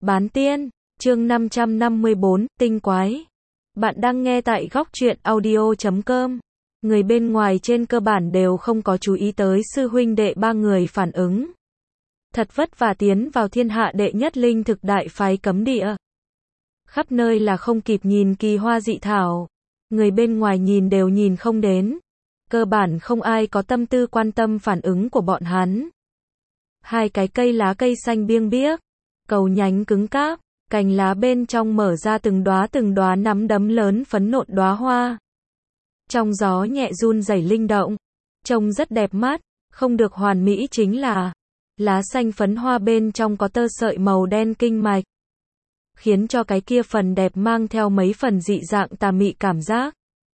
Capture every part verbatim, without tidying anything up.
Bán tiên, chương năm trăm năm mươi bốn, tinh quái. Bạn đang nghe tại góc truyện audio chấm com. Người bên ngoài trên cơ bản đều không có chú ý tới sư huynh đệ ba người phản ứng. Thật vất vả tiến vào thiên hạ đệ nhất linh thực đại phái cấm địa. Khắp nơi là không kịp nhìn kỳ hoa dị thảo. Người bên ngoài nhìn đều nhìn không đến. Cơ bản không ai có tâm tư quan tâm phản ứng của bọn hắn. Hai cái cây lá cây xanh biêng biếc, cầu nhánh cứng cáp, cành lá bên trong mở ra từng đóa từng đóa nắm đấm lớn phấn nộn đóa hoa. Trong gió nhẹ run rẩy linh động, trông rất đẹp mắt, không được hoàn mỹ chính là lá xanh phấn hoa bên trong có tơ sợi màu đen kinh mạch, khiến cho cái kia phần đẹp mang theo mấy phần dị dạng tà mị cảm giác.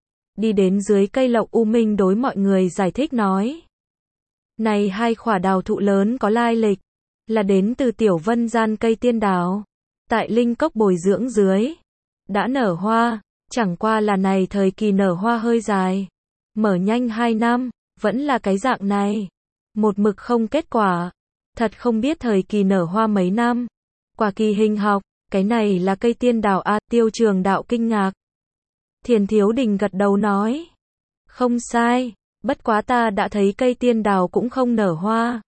Đi đến dưới cây lộc U Minh đối mọi người giải thích nói. Này hai khỏa đào thụ lớn có lai lịch, là đến từ tiểu vân gian cây tiên đào. Tại linh cốc bồi dưỡng dưới, đã nở hoa, chẳng qua là này thời kỳ nở hoa hơi dài. Mở nhanh hai năm, vẫn là cái dạng này. Một mực không kết quả. Thật không biết thời kỳ nở hoa mấy năm. Quả kỳ hình học, cái này là cây tiên đào a. Tiêu Trường Đạo kinh ngạc. Thiền Thiếu Đình gật đầu nói. Không sai, bất quá ta đã thấy cây tiên đào cũng không nở hoa.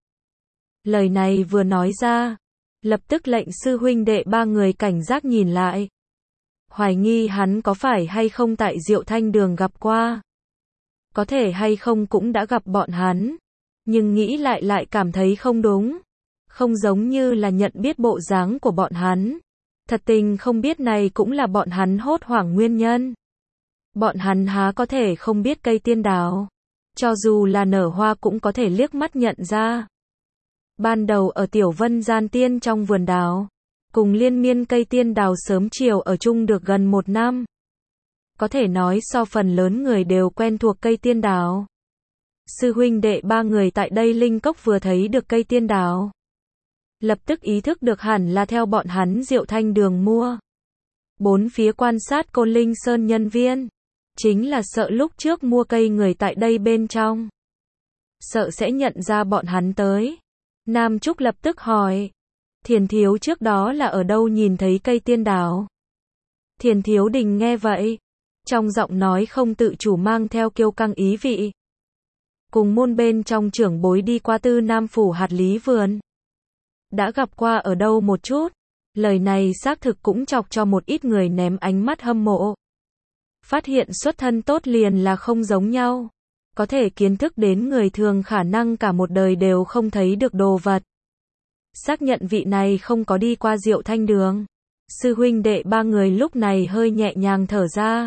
Lời này vừa nói ra, lập tức lệnh sư huynh đệ ba người cảnh giác nhìn lại. Hoài nghi hắn có phải hay không tại Diệu Thanh Đường gặp qua. Có thể hay không cũng đã gặp bọn hắn. Nhưng nghĩ lại lại cảm thấy không đúng. Không giống như là nhận biết bộ dáng của bọn hắn. Thật tình không biết này cũng là bọn hắn hốt hoảng nguyên nhân. Bọn hắn há có thể không biết cây tiên đào. Cho dù là nở hoa cũng có thể liếc mắt nhận ra. Ban đầu ở Tiểu Vân Gian Tiên trong vườn đào, cùng liên miên cây tiên đào sớm chiều ở chung được gần một năm. Có thể nói so phần lớn người đều quen thuộc cây tiên đào. Sư huynh đệ ba người tại đây linh cốc vừa thấy được cây tiên đào. Lập tức ý thức được hẳn là theo bọn hắn Diệu Thanh Đường mua. Bốn phía quan sát Côn Linh Sơn nhân viên. Chính là sợ lúc trước mua cây người tại đây bên trong. Sợ sẽ nhận ra bọn hắn tới. Nam Trúc lập tức hỏi. Thiền Thiếu trước đó là ở đâu nhìn thấy cây tiên đào? Thiền Thiếu Đình nghe vậy. Trong giọng nói không tự chủ mang theo kiêu căng ý vị. Cùng môn bên trong trưởng bối đi qua Tư Nam Phủ hạt lý vườn. Đã gặp qua ở đâu một chút. Lời này xác thực cũng chọc cho một ít người ném ánh mắt hâm mộ. Phát hiện xuất thân tốt liền là không giống nhau. Có thể kiến thức đến người thường khả năng cả một đời đều không thấy được đồ vật. Xác nhận vị này không có đi qua Diệu Thanh Đường. Sư huynh đệ ba người lúc này hơi nhẹ nhàng thở ra.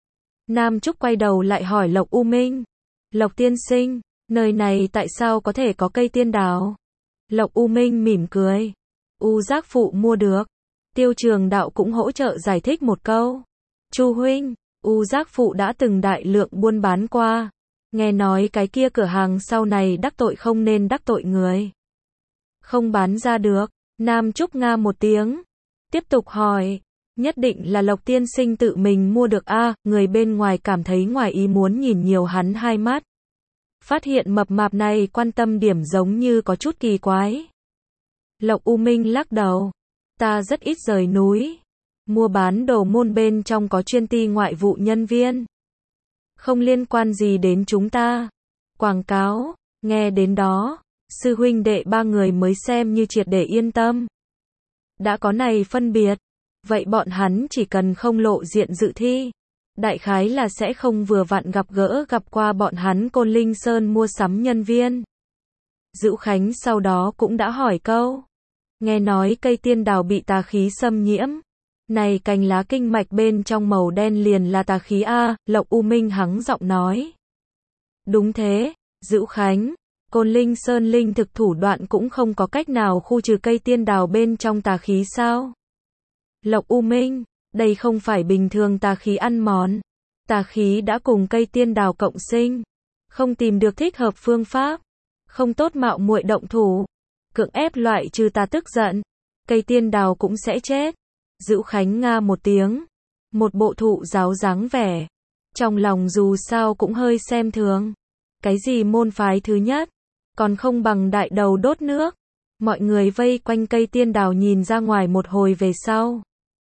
Nam Trúc quay đầu lại hỏi Lộc U Minh. Lộc tiên sinh, nơi này tại sao có thể có cây tiên đào? Lộc U Minh mỉm cười. U Giác Phụ mua được. Tiêu Trường Đạo cũng hỗ trợ giải thích một câu. Chu huynh, U Giác Phụ đã từng đại lượng buôn bán qua. Nghe nói cái kia cửa hàng sau này đắc tội không nên đắc tội người. Không bán ra được. Nam Trúc nga một tiếng. Tiếp tục hỏi. Nhất định là Lộc tiên sinh tự mình mua được a. À, người bên ngoài cảm thấy ngoài ý muốn nhìn nhiều hắn hai mắt. Phát hiện mập mạp này quan tâm điểm giống như có chút kỳ quái. Lộc U Minh lắc đầu. Ta rất ít rời núi. Mua bán đồ môn bên trong có chuyên ty ngoại vụ nhân viên. Không liên quan gì đến chúng ta. Quảng cáo, nghe đến đó, sư huynh đệ ba người mới xem như triệt để yên tâm. Đã có này phân biệt, vậy bọn hắn chỉ cần không lộ diện dự thi. Đại khái là sẽ không vừa vặn gặp gỡ gặp qua bọn hắn Côn Linh Sơn mua sắm nhân viên. Dữu Khánh sau đó cũng đã hỏi câu. Nghe nói cây tiên đào bị tà khí xâm nhiễm. Này cành lá kinh mạch bên trong màu đen liền là tà khí a. Lộc U Minh hắng giọng nói. Đúng thế, Dữu Khánh. Côn Linh Sơn linh thực thủ đoạn cũng không có cách nào khu trừ cây tiên đào bên trong tà khí sao? Lộc U Minh, đây không phải bình thường tà khí ăn mòn. Tà khí đã cùng cây tiên đào cộng sinh. Không tìm được thích hợp phương pháp. Không tốt mạo muội động thủ. Cưỡng ép loại trừ tà tức giận. Cây tiên đào cũng sẽ chết. Dữu Khánh nga một tiếng. Một bộ thụ giáo dáng vẻ. Trong lòng dù sao cũng hơi xem thường. Cái gì môn phái thứ nhất. Còn không bằng đại đầu đốt nước. Mọi người vây quanh cây tiên đào nhìn ra ngoài một hồi về sau.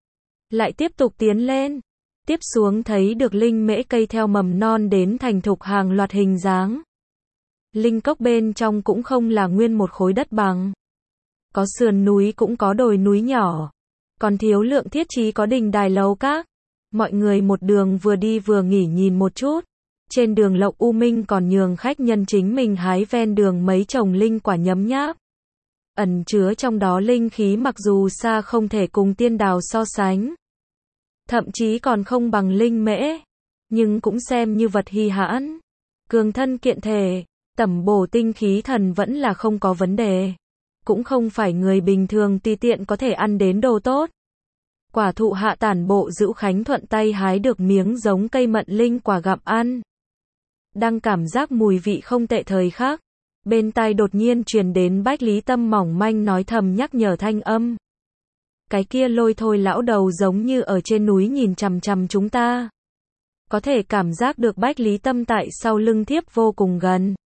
Lại tiếp tục tiến lên. Tiếp xuống thấy được linh mễ cây theo mầm non đến thành thục hàng loạt hình dáng. Linh cốc bên trong cũng không là nguyên một khối đất bằng. Có sườn núi cũng có đồi núi nhỏ. Còn thiếu lượng thiết trí có đình đài lầu các. Mọi người một đường vừa đi vừa nghỉ nhìn một chút. Trên đường Lộc U Minh còn nhường khách nhân chính mình hái ven đường mấy chồng linh quả nhấm nháp. Ẩn chứa trong đó linh khí mặc dù xa không thể cùng tiên đào so sánh. Thậm chí còn không bằng linh mễ. Nhưng cũng xem như vật hy hãn. Cường thân kiện thể, tẩm bổ tinh khí thần vẫn là không có vấn đề. Cũng không phải người bình thường tùy tiện có thể ăn đến đồ tốt. Quả thụ hạ tản bộ Dữu Khánh thuận tay hái được miếng giống cây mận linh quả gặm ăn. Đang cảm giác mùi vị không tệ thời khắc. Bên tai đột nhiên truyền đến Bách Lý Tâm mỏng manh nói thầm nhắc nhở thanh âm. Cái kia lôi thôi lão đầu giống như ở trên núi nhìn chằm chằm chúng ta. Có thể cảm giác được Bách Lý Tâm tại sau lưng thiếp vô cùng gần.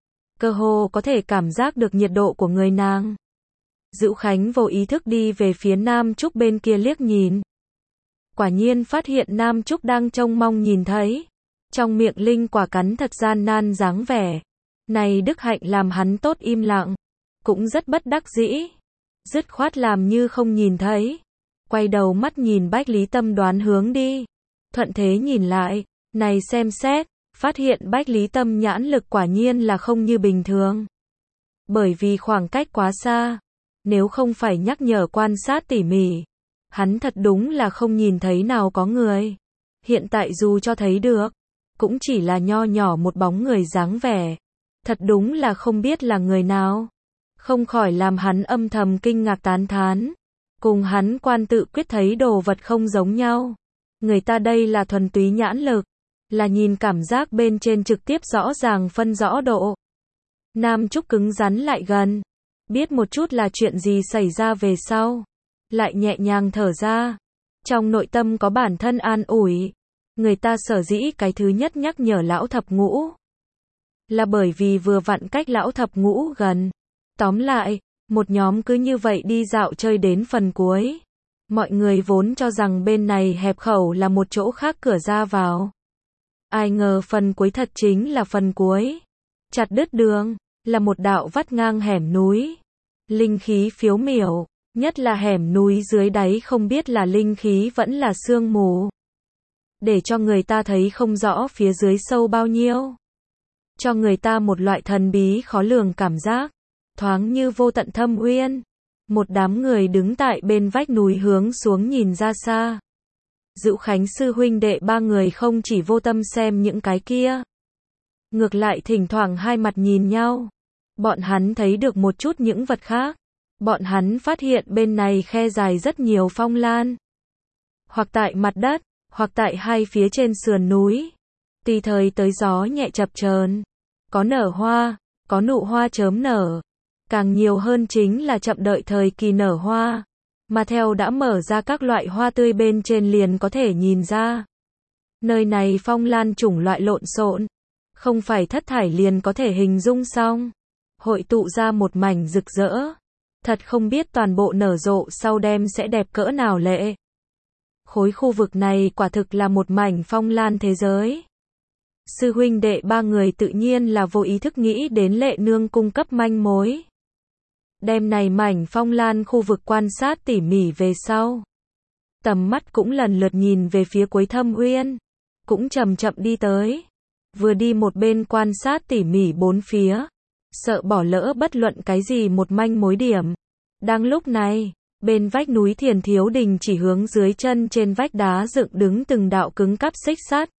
Cơ hồ có thể cảm giác được nhiệt độ của người nàng. Dữu Khánh vô ý thức đi về phía Nam Trúc bên kia liếc nhìn. Quả nhiên phát hiện Nam Trúc đang trông mong nhìn thấy. Trong miệng linh quả cắn thật gian nan dáng vẻ. Này đức hạnh làm hắn tốt im lặng. Cũng rất bất đắc dĩ. Dứt khoát làm như không nhìn thấy. Quay đầu mắt nhìn Bách Lý Tâm đoán hướng đi. Thuận thế nhìn lại. Này xem xét. Phát hiện Bách Lý Tâm nhãn lực quả nhiên là không như bình thường. Bởi vì khoảng cách quá xa. Nếu không phải nhắc nhở quan sát tỉ mỉ. Hắn thật đúng là không nhìn thấy nào có người. Hiện tại dù cho thấy được. Cũng chỉ là nho nhỏ một bóng người dáng vẻ. Thật đúng là không biết là người nào. Không khỏi làm hắn âm thầm kinh ngạc tán thán. Cùng hắn quan tự quyết thấy đồ vật không giống nhau. Người ta đây là thuần túy nhãn lực. Là nhìn cảm giác bên trên trực tiếp rõ ràng phân rõ độ. Nam Trúc cứng rắn lại gần. Biết một chút là chuyện gì xảy ra về sau. Lại nhẹ nhàng thở ra. Trong nội tâm có bản thân an ủi. Người ta sở dĩ cái thứ nhất nhắc nhở lão thập ngũ. Là bởi vì vừa vặn cách lão thập ngũ gần. Tóm lại, một nhóm cứ như vậy đi dạo chơi đến phần cuối. Mọi người vốn cho rằng bên này hẹp khẩu là một chỗ khác cửa ra vào. Ai ngờ phần cuối thật chính là phần cuối. Chặt đứt đường, là một đạo vắt ngang hẻm núi. Linh khí phiếu miểu, nhất là hẻm núi dưới đáy không biết là linh khí vẫn là sương mù. Để cho người ta thấy không rõ phía dưới sâu bao nhiêu. Cho người ta một loại thần bí khó lường cảm giác. Thoáng như vô tận thâm uyên. Một đám người đứng tại bên vách núi hướng xuống nhìn ra xa. Dữu Khánh sư huynh đệ ba người không chỉ vô tâm xem những cái kia. Ngược lại thỉnh thoảng hai mặt nhìn nhau. Bọn hắn thấy được một chút những vật khác. Bọn hắn phát hiện bên này khe dài rất nhiều phong lan. Hoặc tại mặt đất, hoặc tại hai phía trên sườn núi. Tùy thời tới gió nhẹ chập chờn. Có nở hoa, có nụ hoa chớm nở. Càng nhiều hơn chính là chậm đợi thời kỳ nở hoa. Mà theo đã mở ra các loại hoa tươi bên trên liền có thể nhìn ra. Nơi này phong lan chủng loại lộn xộn. Không phải thất thải liền có thể hình dung xong. Hội tụ ra một mảnh rực rỡ. Thật không biết toàn bộ nở rộ sau đêm sẽ đẹp cỡ nào lệ. Khối khu vực này quả thực là một mảnh phong lan thế giới. Sư huynh đệ ba người tự nhiên là vô ý thức nghĩ đến Lệ Nương cung cấp manh mối. Đêm này mảnh phong lan khu vực quan sát tỉ mỉ về sau. Tầm mắt cũng lần lượt nhìn về phía cuối thâm uyên. Cũng chậm chậm đi tới. Vừa đi một bên quan sát tỉ mỉ bốn phía. Sợ bỏ lỡ bất luận cái gì một manh mối điểm. Đang lúc này, bên vách núi Thiền Thiếu Đình chỉ hướng dưới chân trên vách đá dựng đứng từng đạo cứng cáp xích sắt.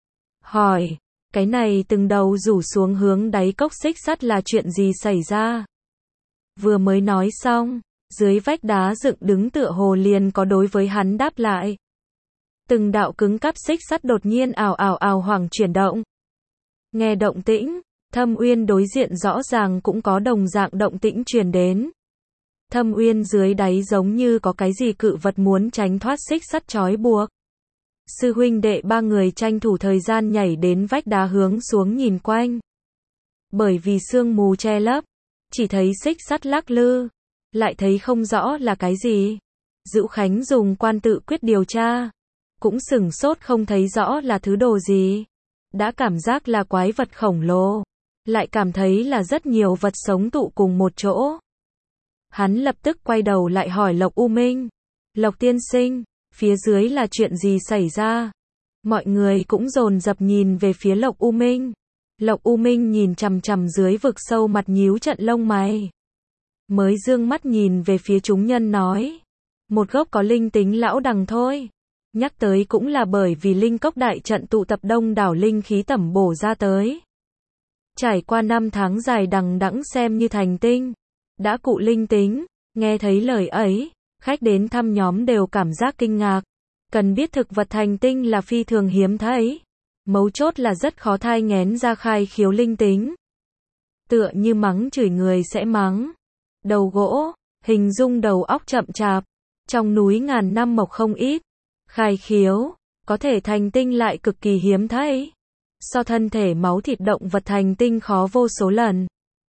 Hỏi, cái này từng đầu rủ xuống hướng đáy cốc xích sắt là chuyện gì xảy ra? Vừa mới nói xong, dưới vách đá dựng đứng tựa hồ liền có đối với hắn đáp lại. Từng đạo cứng cáp xích sắt đột nhiên ào ào ào hoảng chuyển động. Nghe động tĩnh, Thâm Uyên đối diện rõ ràng cũng có đồng dạng động tĩnh truyền đến. Thâm Uyên dưới đáy giống như có cái gì cự vật muốn tránh thoát xích sắt trói buộc. Sư huynh đệ ba người tranh thủ thời gian nhảy đến vách đá hướng xuống nhìn quanh. Bởi vì sương mù che lấp, chỉ thấy xích sắt lắc lư, lại thấy không rõ là cái gì. Dữu Khánh dùng quan tự quyết điều tra, cũng sửng sốt không thấy rõ là thứ đồ gì. Đã cảm giác là quái vật khổng lồ, lại cảm thấy là rất nhiều vật sống tụ cùng một chỗ. Hắn lập tức quay đầu lại hỏi Lộc U Minh. Lộc tiên sinh, phía dưới là chuyện gì xảy ra? Mọi người cũng dồn dập nhìn về phía Lộc U Minh. Lộc U Minh nhìn chằm chằm dưới vực sâu, mặt nhíu trận lông mày. Mới dương mắt nhìn về phía chúng nhân nói. Một gốc có linh tính lão đằng thôi. Nhắc tới cũng là bởi vì linh cốc đại trận tụ tập đông đảo linh khí tẩm bổ ra tới. Trải qua năm tháng dài đằng đẵng xem như thành tinh. Đã cụ linh tính, nghe thấy lời ấy, khách đến thăm nhóm đều cảm giác kinh ngạc. Cần biết thực vật thành tinh là phi thường hiếm thấy. Mấu chốt là rất khó thai nghén ra khai khiếu linh tính. Tựa như mắng chửi người sẽ mắng. Đầu gỗ, hình dung đầu óc chậm chạp. Trong núi ngàn năm mọc không ít. Khai khiếu, có thể thành tinh lại cực kỳ hiếm thấy. So thân thể máu thịt động vật thành tinh khó vô số lần.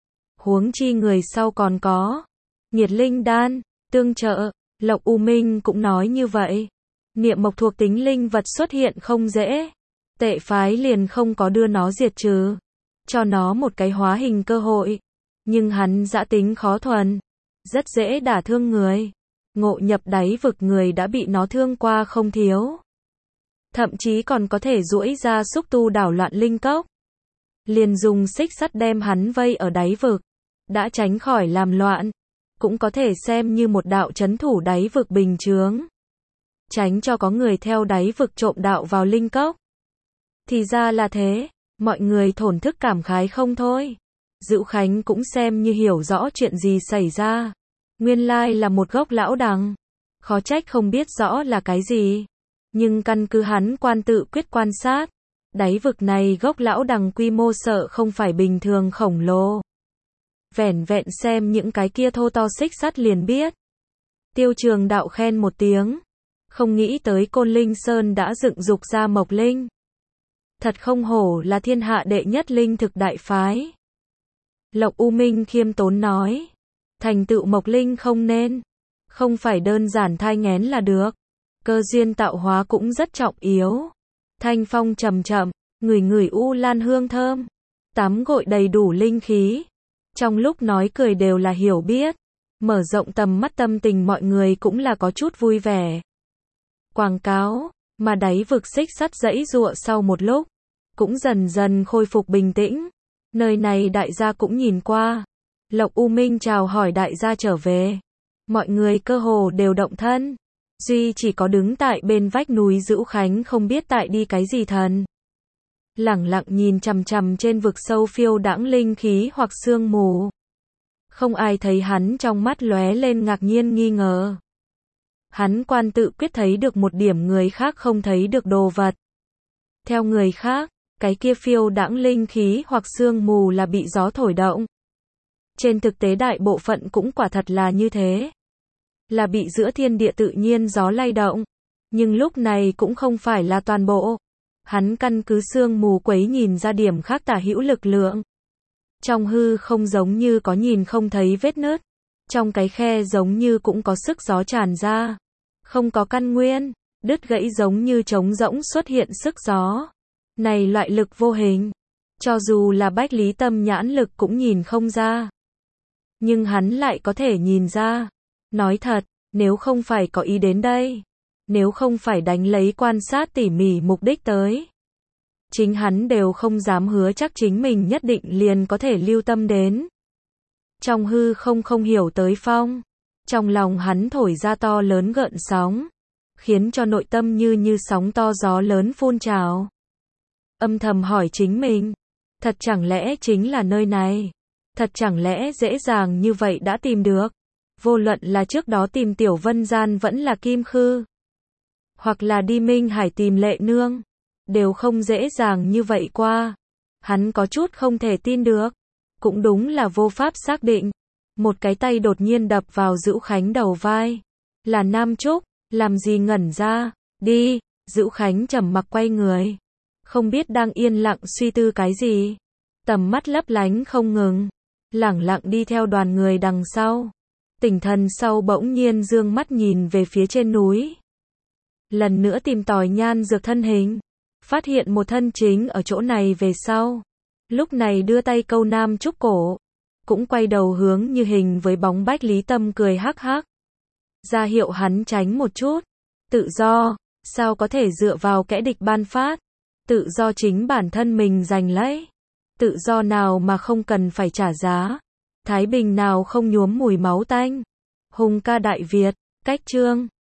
Huống chi người sau còn có nhiệt linh đan, tương trợ. Lộc U Minh cũng nói như vậy. Niệm mộc thuộc tính linh vật xuất hiện không dễ. Tệ phái liền không có đưa nó diệt trừ, cho nó một cái hóa hình cơ hội. Nhưng hắn dã tính khó thuần, rất dễ đả thương người. Ngộ nhập đáy vực người đã bị nó thương qua không thiếu. Thậm chí còn có thể duỗi ra xúc tu đảo loạn linh cốc. Liền dùng xích sắt đem hắn vây ở đáy vực. Đã tránh khỏi làm loạn, cũng có thể xem như một đạo trấn thủ đáy vực bình chướng. Tránh cho có người theo đáy vực trộm đạo vào linh cốc. Thì ra là thế, mọi người thổn thức cảm khái không thôi. Dữu Khánh cũng xem như hiểu rõ chuyện gì xảy ra. Nguyên lai là một gốc lão đằng. Khó trách không biết rõ là cái gì. Nhưng căn cứ hắn quan tự quyết quan sát, đáy vực này gốc lão đằng quy mô sợ không phải bình thường khổng lồ. Vẻn vẹn xem những cái kia thô to xích sắt liền biết. Tiêu Trường Đạo khen một tiếng. Không nghĩ tới Côn Linh Sơn đã dựng dục ra mộc linh. Thật không hổ là thiên hạ đệ nhất linh thực đại phái. Lộc U Minh khiêm tốn nói. Thành tựu mộc linh không nên. Không phải đơn giản thai nghén là được. Cơ duyên tạo hóa cũng rất trọng yếu. Thanh phong chậm chậm, ngửi ngửi u lan hương thơm. Tắm gội đầy đủ linh khí. Trong lúc nói cười đều là hiểu biết. Mở rộng tầm mắt tâm tình mọi người cũng là có chút vui vẻ. Quảng cáo, mà đáy vực xích sắt dãy giụa sau một lúc, cũng dần dần khôi phục bình tĩnh. Nơi này đại gia cũng nhìn qua. Lộc U Minh chào hỏi đại gia trở về. Mọi người cơ hồ đều động thân. Duy chỉ có đứng tại bên vách núi Dữu Khánh không biết tại đi cái gì thần. Lẳng lặng nhìn chằm chằm trên vực sâu phiêu đãng linh khí hoặc sương mù. Không ai thấy hắn trong mắt lóe lên ngạc nhiên nghi ngờ. Hắn quan tự quyết thấy được một điểm người khác không thấy được đồ vật. Theo người khác, cái kia phiêu đãng linh khí hoặc sương mù là bị gió thổi động. Trên thực tế đại bộ phận cũng quả thật là như thế. Là bị giữa thiên địa tự nhiên gió lay động. Nhưng lúc này cũng không phải là toàn bộ. Hắn căn cứ sương mù quấy nhìn ra điểm khác tả hữu lực lượng. Trong hư không giống như có nhìn không thấy vết nứt. Trong cái khe giống như cũng có sức gió tràn ra. Không có căn nguyên, đứt gãy giống như trống rỗng xuất hiện sức gió. Này loại lực vô hình. Cho dù là bách lý tâm nhãn lực cũng nhìn không ra. Nhưng hắn lại có thể nhìn ra. Nói thật, nếu không phải có ý đến đây. Nếu không phải đánh lấy quan sát tỉ mỉ mục đích tới. Chính hắn đều không dám hứa chắc chính mình nhất định liền có thể lưu tâm đến. Trong hư không không hiểu tới phong. Trong lòng hắn thổi ra to lớn gợn sóng. Khiến cho nội tâm như như sóng to gió lớn phun trào. Âm thầm hỏi chính mình. Thật chẳng lẽ chính là nơi này? Thật chẳng lẽ dễ dàng như vậy đã tìm được? Vô luận là trước đó tìm Tiểu Vân Gian vẫn là Kim Khư. Hoặc là đi Minh Hải tìm Lệ Nương. Đều không dễ dàng như vậy qua. Hắn có chút không thể tin được. Cũng đúng là vô pháp xác định. Một cái tay đột nhiên đập vào Dữu Khánh đầu vai. Là Nam Trúc, làm gì ngẩn ra, đi, Dữu Khánh trầm mặc quay người. Không biết đang yên lặng suy tư cái gì. Tầm mắt lấp lánh không ngừng. Lẳng lặng đi theo đoàn người đằng sau. Tỉnh thần sau bỗng nhiên dương mắt nhìn về phía trên núi. Lần nữa tìm tòi nhan dược thân hình. Phát hiện một thân chính ở chỗ này về sau. Lúc này đưa tay câu Nam Trúc cổ. Cũng quay đầu hướng như hình với bóng Bách Lý Tâm cười hắc hắc. Ra hiệu hắn tránh một chút. Tự do, sao có thể dựa vào kẻ địch ban phát. Tự do chính bản thân mình giành lấy. Tự do nào mà không cần phải trả giá. Thái bình nào không nhuốm mùi máu tanh. Hùng ca Đại Việt, cách chương.